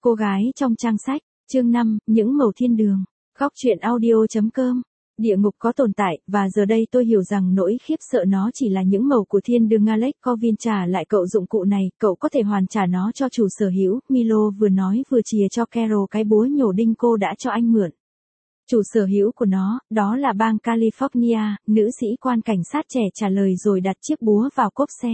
Cô gái trong trang sách, chương 5, những mẩu thiên đường. Góc truyện audio.com. Địa ngục có tồn tại, và giờ đây tôi hiểu rằng nỗi khiếp sợ nó chỉ là những mẩu của thiên đường. Alex Corvin trả lại cậu dụng cụ này, cậu có thể hoàn trả nó cho chủ sở hữu. Milo vừa nói vừa chìa cho Carol cái búa nhổ đinh cô đã cho anh mượn. Chủ sở hữu của nó, đó là bang California, nữ sĩ quan cảnh sát trẻ trả lời rồi đặt chiếc búa vào cốp xe.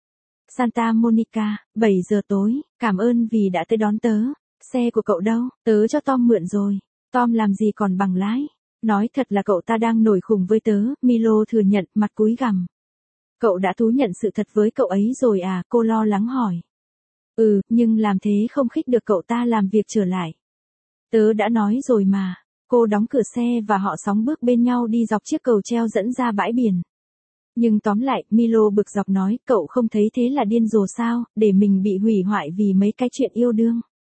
Santa Monica, 7 giờ tối, cảm ơn vì đã tới đón tớ. Xe của cậu đâu? Tớ cho Tom mượn rồi. Tom làm gì còn bằng lái? Nói thật là cậu ta đang nổi khùng với tớ, Milo thừa nhận, mặt cúi gằm. Cậu đã thú nhận sự thật với cậu ấy rồi à? Cô lo lắng hỏi. Nhưng làm thế không khích được cậu ta làm việc trở lại. Tớ đã nói rồi mà. Cô đóng cửa xe và họ sóng bước bên nhau đi dọc chiếc cầu treo dẫn ra bãi biển. Nhưng tóm lại, Milo bực dọc nói, cậu không thấy thế là điên rồ sao, để mình bị hủy hoại vì mấy cái chuyện yêu đương.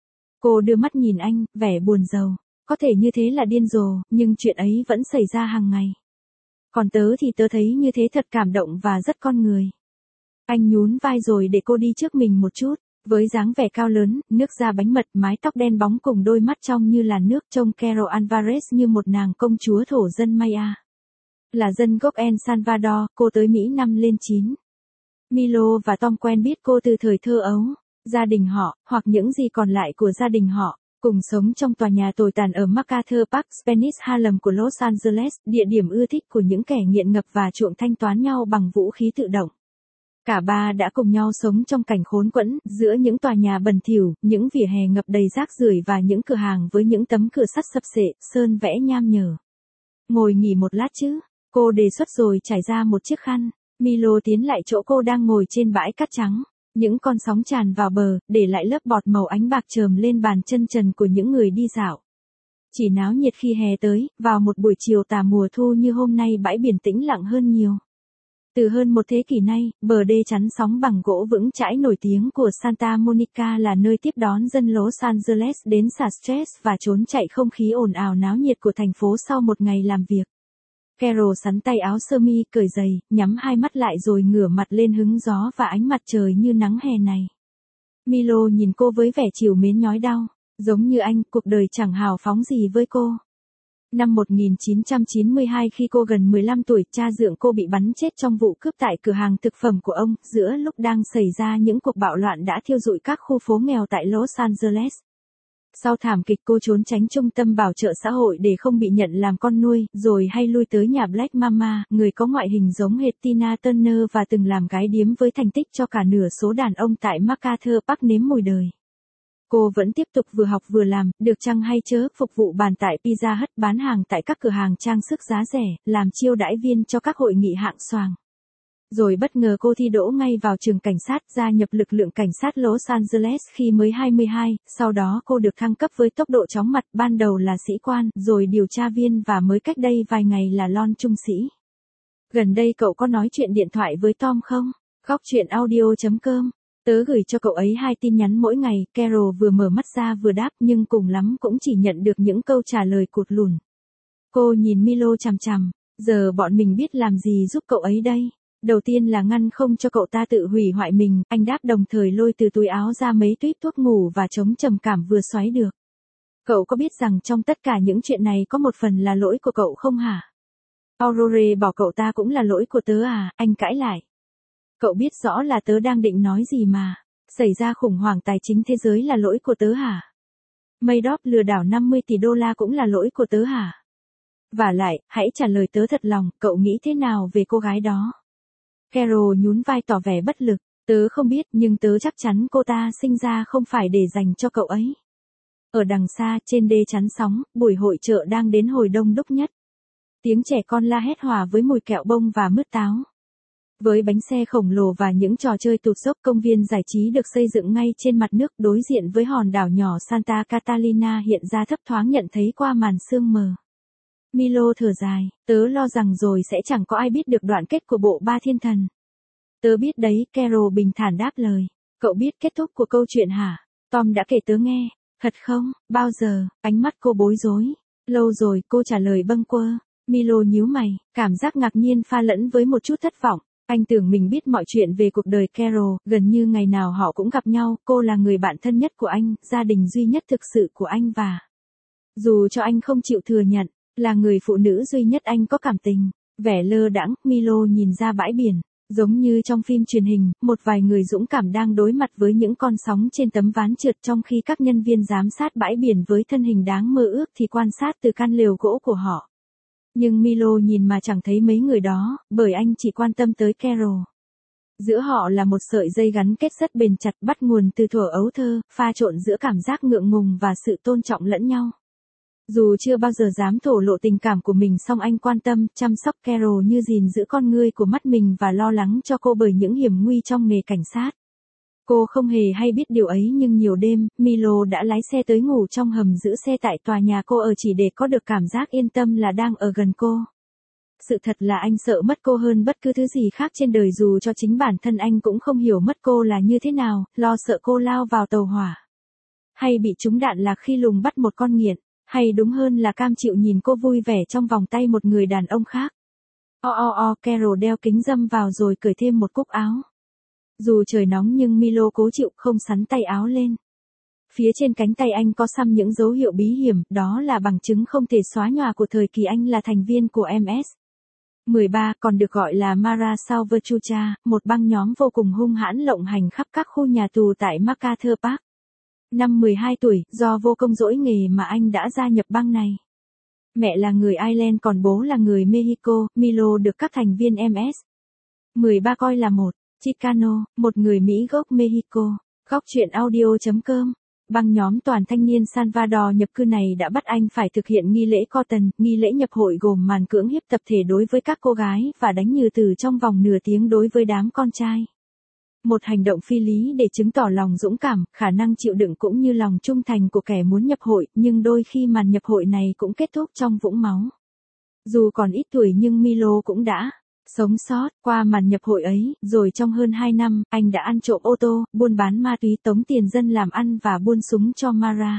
Cô đưa mắt nhìn anh, vẻ buồn rầu. Có thể như thế là điên rồ, nhưng chuyện ấy vẫn xảy ra hàng ngày. Còn tớ thì tớ thấy như thế thật cảm động và rất con người. Anh nhún vai rồi để cô đi trước mình một chút. Với dáng vẻ cao lớn, nước da bánh mật, mái tóc đen bóng cùng đôi mắt trong như là nước, trông Carol Alvarez như một nàng công chúa thổ dân Maya. Là dân gốc El Salvador, cô tới Mỹ năm lên 9. Milo và Tom quen biết cô từ thời thơ ấu. Gia đình họ, hoặc những gì còn lại của gia đình họ, cùng sống trong tòa nhà tồi tàn ở MacArthur Park, Spanish Harlem của Los Angeles, địa điểm ưa thích của những kẻ nghiện ngập và chuộng thanh toán nhau bằng vũ khí tự động. Cả ba đã cùng nhau sống trong cảnh khốn quẫn, giữa những tòa nhà bẩn thỉu, những vỉa hè ngập đầy rác rưởi và những cửa hàng với những tấm cửa sắt sập xệ, sơn vẽ nham nhở. Ngồi nghỉ một lát chứ? Cô đề xuất rồi trải ra một chiếc khăn. Milo tiến lại chỗ cô đang ngồi trên bãi cát trắng. Những con sóng tràn vào bờ, để lại lớp bọt màu ánh bạc chườm lên bàn chân trần của những người đi dạo. Chỉ náo nhiệt khi hè tới, vào một buổi chiều tà mùa thu như hôm nay bãi biển tĩnh lặng hơn nhiều. Từ hơn một thế kỷ nay, bờ đê chắn sóng bằng gỗ vững chãi nổi tiếng của Santa Monica là nơi tiếp đón dân Los Angeles đến xả stress và trốn chạy không khí ồn ào náo nhiệt của thành phố sau một ngày làm việc. Carol sắn tay áo sơ mi, cởi giày, nhắm hai mắt lại rồi ngửa mặt lên hứng gió và ánh mặt trời như nắng hè này. Milo nhìn cô với vẻ trìu mến nhói đau. Giống như anh, cuộc đời chẳng hào phóng gì với cô. Năm 1992 khi cô gần 15 tuổi, cha dượng cô bị bắn chết trong vụ cướp tại cửa hàng thực phẩm của ông, giữa lúc đang xảy ra những cuộc bạo loạn đã thiêu rụi các khu phố nghèo tại Los Angeles. Sau thảm kịch cô trốn tránh trung tâm bảo trợ xã hội để không bị nhận làm con nuôi, rồi hay lui tới nhà Black Mama, người có ngoại hình giống hệt Tina Turner và từng làm gái điếm với thành tích cho cả nửa số đàn ông tại MacArthur Park nếm mùi đời. Cô vẫn tiếp tục vừa học vừa làm, được chăng hay chớ, phục vụ bàn tại Pizza Hut, bán hàng tại các cửa hàng trang sức giá rẻ, làm chiêu đãi viên cho các hội nghị hạng xoàng. Rồi bất ngờ cô thi đỗ ngay vào trường cảnh sát, gia nhập lực lượng cảnh sát Los Angeles khi mới 22, sau đó cô được thăng cấp với tốc độ chóng mặt, ban đầu là sĩ quan, rồi điều tra viên và mới cách đây vài ngày là lon trung sĩ. Gần đây cậu có nói chuyện điện thoại với Tom không? Góc truyện audio.com. Tớ gửi cho cậu ấy 2 tin nhắn mỗi ngày, Carol vừa mở mắt ra vừa đáp, nhưng cùng lắm cũng chỉ nhận được những câu trả lời cụt lùn. Cô nhìn Milo chằm chằm, giờ bọn mình biết làm gì giúp cậu ấy đây? Đầu tiên là ngăn không cho cậu ta tự hủy hoại mình, anh đáp đồng thời lôi từ túi áo ra mấy tuýp thuốc ngủ và chống trầm cảm vừa xoáy được. Cậu có biết rằng trong tất cả những chuyện này có một phần là lỗi của cậu không hả? Aurore bỏ cậu ta cũng là lỗi của tớ à? Anh cãi lại. Cậu biết rõ là tớ đang định nói gì mà. Xảy ra khủng hoảng tài chính thế giới là lỗi của tớ hả? Madoff lừa đảo 50 tỷ đô la cũng là lỗi của tớ hả? Vả lại, hãy trả lời tớ thật lòng, cậu nghĩ thế nào về cô gái đó? Carol nhún vai tỏ vẻ bất lực. Tớ không biết, nhưng tớ chắc chắn cô ta sinh ra không phải để dành cho cậu ấy. Ở đằng xa, trên đê chắn sóng, buổi hội chợ đang đến hồi đông đúc nhất. Tiếng trẻ con la hét hòa với mùi kẹo bông và mứt táo. Với bánh xe khổng lồ và những trò chơi tụt dốc, công viên giải trí được xây dựng ngay trên mặt nước đối diện với hòn đảo nhỏ Santa Catalina hiện ra thấp thoáng nhận thấy qua màn sương mờ. Milo thở dài, tớ lo rằng rồi sẽ chẳng có ai biết được đoạn kết của bộ Ba Thiên Thần. Tớ biết đấy, Carol bình thản đáp lời. Cậu biết kết thúc của câu chuyện hả? Tom đã kể tớ nghe. Thật không? Bao giờ? Ánh mắt cô bối rối. Lâu rồi, cô trả lời bâng quơ. Milo nhíu mày, cảm giác ngạc nhiên pha lẫn với một chút thất vọng. Anh tưởng mình biết mọi chuyện về cuộc đời Carol, gần như ngày nào họ cũng gặp nhau, cô là người bạn thân nhất của anh, gia đình duy nhất thực sự của anh và dù cho anh không chịu thừa nhận, là người phụ nữ duy nhất anh có cảm tình. Vẻ lơ đãng, Milo nhìn ra bãi biển. Giống như trong phim truyền hình, một vài người dũng cảm đang đối mặt với những con sóng trên tấm ván trượt trong khi các nhân viên giám sát bãi biển với thân hình đáng mơ ước thì quan sát từ căn lều gỗ của họ. Nhưng Milo nhìn mà chẳng thấy mấy người đó, bởi anh chỉ quan tâm tới Carol. Giữa họ là một sợi dây gắn kết rất bền chặt bắt nguồn từ thuở ấu thơ, pha trộn giữa cảm giác ngượng ngùng và sự tôn trọng lẫn nhau. Dù chưa bao giờ dám thổ lộ tình cảm của mình song anh quan tâm, chăm sóc Carol như gìn giữ con ngươi của mắt mình và lo lắng cho cô bởi những hiểm nguy trong nghề cảnh sát. Cô không hề hay biết điều ấy nhưng nhiều đêm, Milo đã lái xe tới ngủ trong hầm giữ xe tại tòa nhà cô ở chỉ để có được cảm giác yên tâm là đang ở gần cô. Sự thật là anh sợ mất cô hơn bất cứ thứ gì khác trên đời dù cho chính bản thân anh cũng không hiểu mất cô là như thế nào, lo sợ cô lao vào tàu hỏa. Hay bị trúng đạn lạc khi lùng bắt một con nghiện. Hay đúng hơn là cam chịu nhìn cô vui vẻ trong vòng tay một người đàn ông khác. Carol đeo kính râm vào rồi cởi thêm một cúc áo. Dù trời nóng nhưng Milo cố chịu không sắn tay áo lên. Phía trên cánh tay anh có xăm những dấu hiệu bí hiểm, đó là bằng chứng không thể xóa nhòa của thời kỳ anh là thành viên của MS-13, còn được gọi là Mara Salvatrucha, một băng nhóm vô cùng hung hãn lộng hành khắp các khu nhà tù tại MacArthur Park. Năm 12 tuổi, do vô công dỗi nghề mà anh đã gia nhập băng này. Mẹ là người Ireland còn bố là người Mexico, Milo được các thành viên MS-13 coi là một Chicano, một người Mỹ gốc Mexico. Góc truyện audio.com. Băng nhóm toàn thanh niên Salvador nhập cư này đã bắt anh phải thực hiện nghi lễ Cotton, nghi lễ nhập hội gồm màn cưỡng hiếp tập thể đối với các cô gái và đánh nhừ tử trong vòng nửa tiếng đối với đám con trai. Một hành động phi lý để chứng tỏ lòng dũng cảm, khả năng chịu đựng cũng như lòng trung thành của kẻ muốn nhập hội, nhưng đôi khi màn nhập hội này cũng kết thúc trong vũng máu. Dù còn ít tuổi nhưng Milo cũng đã sống sót qua màn nhập hội ấy, rồi trong hơn 2 năm, anh đã ăn trộm ô tô, buôn bán ma túy, tống tiền dân làm ăn và buôn súng cho Mara.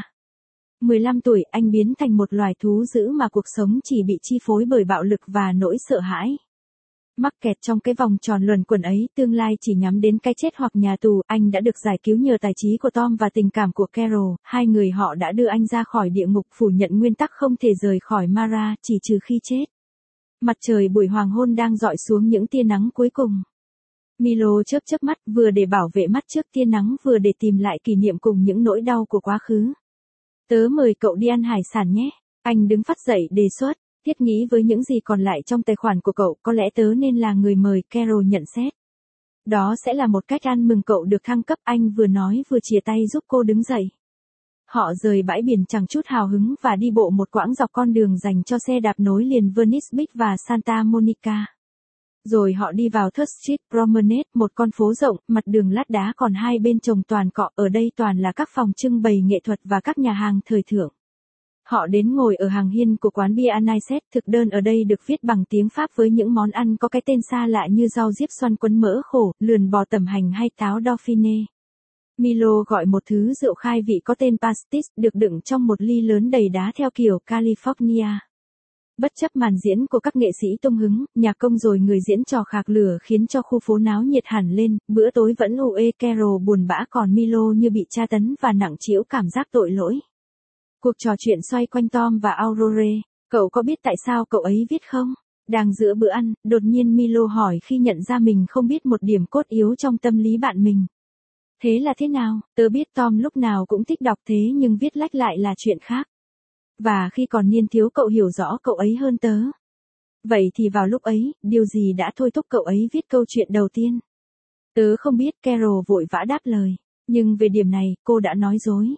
15 tuổi, anh biến thành một loài thú dữ mà cuộc sống chỉ bị chi phối bởi bạo lực và nỗi sợ hãi. Mắc kẹt trong cái vòng tròn luẩn quẩn ấy, tương lai chỉ nhắm đến cái chết hoặc nhà tù, anh đã được giải cứu nhờ tài trí của Tom và tình cảm của Carol, hai người họ đã đưa anh ra khỏi địa ngục phủ nhận nguyên tắc không thể rời khỏi Mara, chỉ trừ khi chết. Mặt trời buổi hoàng hôn đang dọi xuống những tia nắng cuối cùng. Milo chớp mắt vừa để bảo vệ mắt trước tia nắng vừa để tìm lại kỷ niệm cùng những nỗi đau của quá khứ. Tớ mời cậu đi ăn hải sản nhé. Anh đứng phắt dậy đề xuất. Thiết nghĩ với những gì còn lại trong tài khoản của cậu, có lẽ tớ nên là người mời, Carol nhận xét. Đó sẽ là một cách ăn mừng cậu được thăng cấp, anh vừa nói vừa chìa tay giúp cô đứng dậy. Họ rời bãi biển chẳng chút hào hứng và đi bộ một quãng dọc con đường dành cho xe đạp nối liền Venice Beach và Santa Monica. Rồi họ đi vào Third Street Promenade, một con phố rộng, mặt đường lát đá còn hai bên trồng toàn cọ, ở đây toàn là các phòng trưng bày nghệ thuật và các nhà hàng thời thượng. Họ đến ngồi ở hàng hiên của quán bia Anisette, thực đơn ở đây được viết bằng tiếng Pháp với những món ăn có cái tên xa lạ như rau diếp xoăn quấn mỡ khổ, lườn bò tẩm hành hay táo Dauphine. Milo gọi một thứ rượu khai vị có tên pastis, được đựng trong một ly lớn đầy đá theo kiểu California. Bất chấp màn diễn của các nghệ sĩ tung hứng, nhạc công rồi người diễn trò khạc lửa khiến cho khu phố náo nhiệt hẳn lên, bữa tối vẫn uể Carol buồn bã còn Milo như bị tra tấn và nặng trĩu cảm giác tội lỗi. Cuộc trò chuyện xoay quanh Tom và Aurore. Cậu có biết tại sao cậu ấy viết không? Đang giữa bữa ăn, đột nhiên Milo hỏi khi nhận ra mình không biết một điểm cốt yếu trong tâm lý bạn mình. Thế là thế nào? Tớ biết Tom lúc nào cũng thích đọc thế nhưng viết lách lại là chuyện khác. Và khi còn niên thiếu cậu hiểu rõ cậu ấy hơn tớ. Vậy thì vào lúc ấy, điều gì đã thôi thúc cậu ấy viết câu chuyện đầu tiên? Tớ không biết, Carol vội vã đáp lời. Nhưng về điểm này, cô đã nói dối.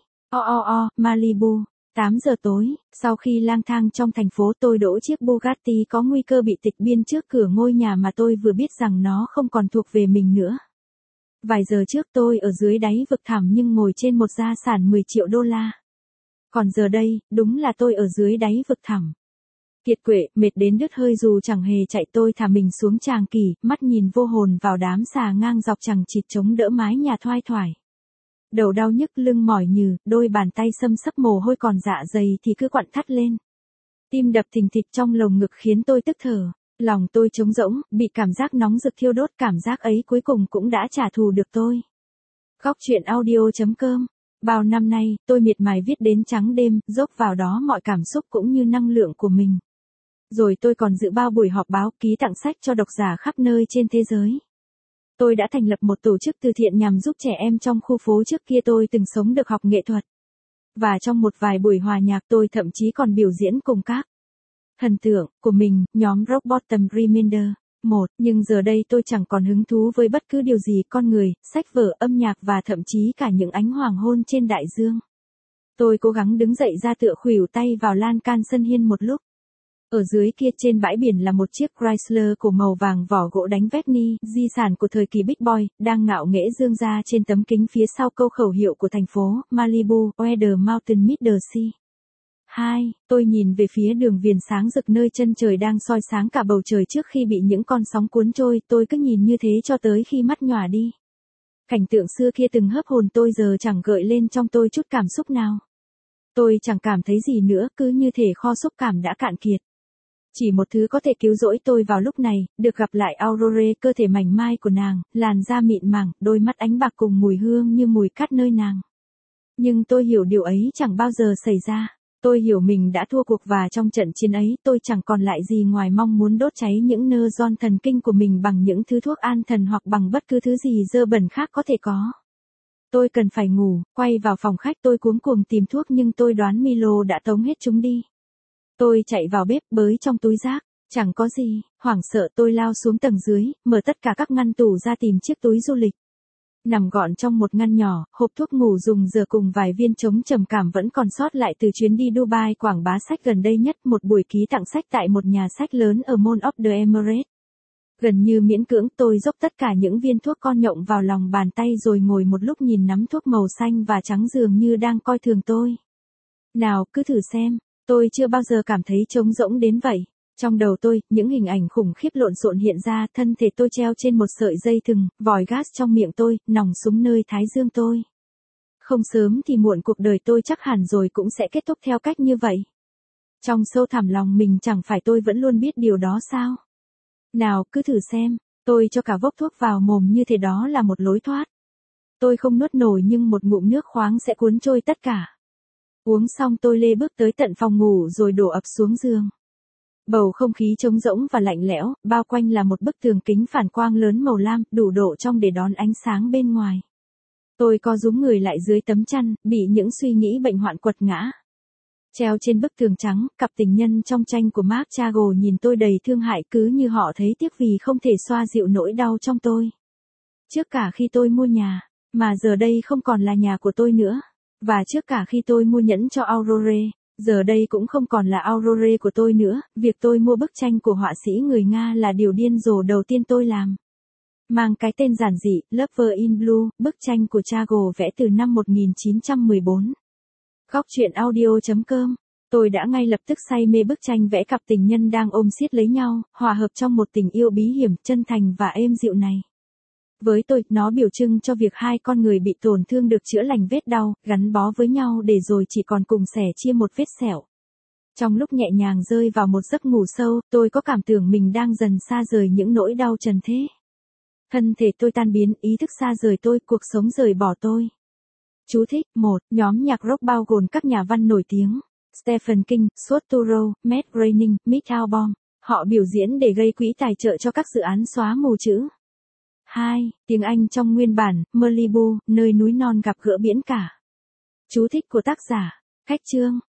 Malibu. 8 giờ tối, sau khi lang thang trong thành phố tôi đỗ chiếc Bugatti có nguy cơ bị tịch biên trước cửa ngôi nhà mà tôi vừa biết rằng nó không còn thuộc về mình nữa. Vài giờ trước tôi ở dưới đáy vực thẳm nhưng ngồi trên một gia sản 10 triệu đô la. Còn giờ đây, đúng là tôi ở dưới đáy vực thẳm. Kiệt quệ, mệt đến đứt hơi dù chẳng hề chạy tôi thả mình xuống tràng kỷ, mắt nhìn vô hồn vào đám xà ngang dọc chằng chịt chống đỡ mái nhà thoai thoải. Đầu đau nhức lưng mỏi nhừ, đôi bàn tay xâm xấp mồ hôi còn dạ dày thì cứ quặn thắt lên. Tim đập thình thịch trong lồng ngực khiến tôi tức thở. Lòng tôi trống rỗng, bị cảm giác nóng rực thiêu đốt, cảm giác ấy cuối cùng cũng đã trả thù được tôi. Góc truyện audio.com. Bao năm nay, tôi miệt mài viết đến trắng đêm, dốc vào đó mọi cảm xúc cũng như năng lượng của mình. Rồi tôi còn dự bao buổi họp báo, ký tặng sách cho độc giả khắp nơi trên thế giới. Tôi đã thành lập một tổ chức từ thiện nhằm giúp trẻ em trong khu phố trước kia tôi từng sống được học nghệ thuật. Và trong một vài buổi hòa nhạc tôi thậm chí còn biểu diễn cùng các thần tượng của mình, nhóm Rock Bottom Reminder. Nhưng giờ đây tôi chẳng còn hứng thú với bất cứ điều gì, con người, sách vở, âm nhạc và thậm chí cả những ánh hoàng hôn trên đại dương. Tôi cố gắng đứng dậy ra tựa khuỷu tay vào lan can sân hiên một lúc. Ở dưới kia trên bãi biển là một chiếc Chrysler cổ màu vàng vỏ gỗ đánh Vecni, di sản của thời kỳ Big Boy, đang ngạo nghễ dương ra trên tấm kính phía sau câu khẩu hiệu của thành phố, Malibu, where the mountain meet the sea. 2. Tôi nhìn về phía đường viền sáng rực nơi chân trời đang soi sáng cả bầu trời trước khi bị những con sóng cuốn trôi, tôi cứ nhìn như thế cho tới khi mắt nhòa đi. Cảnh tượng xưa kia từng hấp hồn tôi giờ chẳng gợi lên trong tôi chút cảm xúc nào. Tôi chẳng cảm thấy gì nữa, cứ như thể kho xúc cảm đã cạn kiệt. Chỉ một thứ có thể cứu rỗi tôi vào lúc này, được gặp lại Aurore, cơ thể mảnh mai của nàng, làn da mịn màng, đôi mắt ánh bạc cùng mùi hương như mùi cát nơi nàng. Nhưng tôi hiểu điều ấy chẳng bao giờ xảy ra. Tôi hiểu mình đã thua cuộc và trong trận chiến ấy tôi chẳng còn lại gì ngoài mong muốn đốt cháy những nơ ron thần kinh của mình bằng những thứ thuốc an thần hoặc bằng bất cứ thứ gì dơ bẩn khác có thể có. Tôi cần phải ngủ, quay vào phòng khách tôi cuống cuồng tìm thuốc nhưng tôi đoán Milo đã tống hết chúng đi. Tôi chạy vào bếp bới trong túi rác, chẳng có gì, hoảng sợ tôi lao xuống tầng dưới, mở tất cả các ngăn tủ ra tìm chiếc túi du lịch. Nằm gọn trong một ngăn nhỏ, hộp thuốc ngủ dùng giờ cùng vài viên chống trầm cảm vẫn còn sót lại từ chuyến đi Dubai quảng bá sách gần đây nhất, một buổi ký tặng sách tại một nhà sách lớn ở Mall of the Emirates. Gần như miễn cưỡng tôi dốc tất cả những viên thuốc con nhộng vào lòng bàn tay rồi ngồi một lúc nhìn nắm thuốc màu xanh và trắng dường như đang coi thường tôi. Nào, cứ thử xem, tôi chưa bao giờ cảm thấy trống rỗng đến vậy. Trong đầu tôi, những hình ảnh khủng khiếp lộn xộn hiện ra, thân thể tôi treo trên một sợi dây thừng, vòi gas trong miệng tôi, nòng súng nơi thái dương tôi. Không sớm thì muộn cuộc đời tôi chắc hẳn rồi cũng sẽ kết thúc theo cách như vậy. Trong sâu thẳm lòng mình chẳng phải tôi vẫn luôn biết điều đó sao? Nào, cứ thử xem, tôi cho cả vốc thuốc vào mồm như thế đó là một lối thoát. Tôi không nuốt nổi nhưng một ngụm nước khoáng sẽ cuốn trôi tất cả. Uống xong tôi lê bước tới tận phòng ngủ rồi đổ ập xuống giường. Bầu không khí trống rỗng và lạnh lẽo, bao quanh là một bức tường kính phản quang lớn màu lam, đủ độ trong để đón ánh sáng bên ngoài. Tôi co rúm người lại dưới tấm chăn, bị những suy nghĩ bệnh hoạn quật ngã. Treo trên bức tường trắng, cặp tình nhân trong tranh của Marc Chagall nhìn tôi đầy thương hại, cứ như họ thấy tiếc vì không thể xoa dịu nỗi đau trong tôi. Trước cả khi tôi mua nhà, mà giờ đây không còn là nhà của tôi nữa. Và trước cả khi tôi mua nhẫn cho Aurore, giờ đây cũng không còn là Aurore của tôi nữa, việc tôi mua bức tranh của họa sĩ người Nga là điều điên rồ đầu tiên tôi làm. Mang cái tên giản dị, Lover in Blue, bức tranh của Chagall vẽ từ năm 1914. Góc truyện audio.com. Tôi đã ngay lập tức say mê bức tranh vẽ cặp tình nhân đang ôm siết lấy nhau, hòa hợp trong một tình yêu bí hiểm, chân thành và êm dịu này. Với tôi, nó biểu trưng cho việc hai con người bị tổn thương được chữa lành vết đau, gắn bó với nhau để rồi chỉ còn cùng sẻ chia một vết sẹo. Trong lúc nhẹ nhàng rơi vào một giấc ngủ sâu, tôi có cảm tưởng mình đang dần xa rời những nỗi đau trần thế. Thân thể tôi tan biến, ý thức xa rời tôi, cuộc sống rời bỏ tôi. Chú thích: 1. Nhóm nhạc rock bao gồm các nhà văn nổi tiếng Stephen King, Scott Turow, Matt Groening, Mick Albom. Họ biểu diễn để gây quỹ tài trợ cho các dự án xóa mù chữ. 2. Tiếng Anh trong nguyên bản, Malibu, nơi núi non gặp gỡ biển cả. Chú thích của tác giả. Khách chương.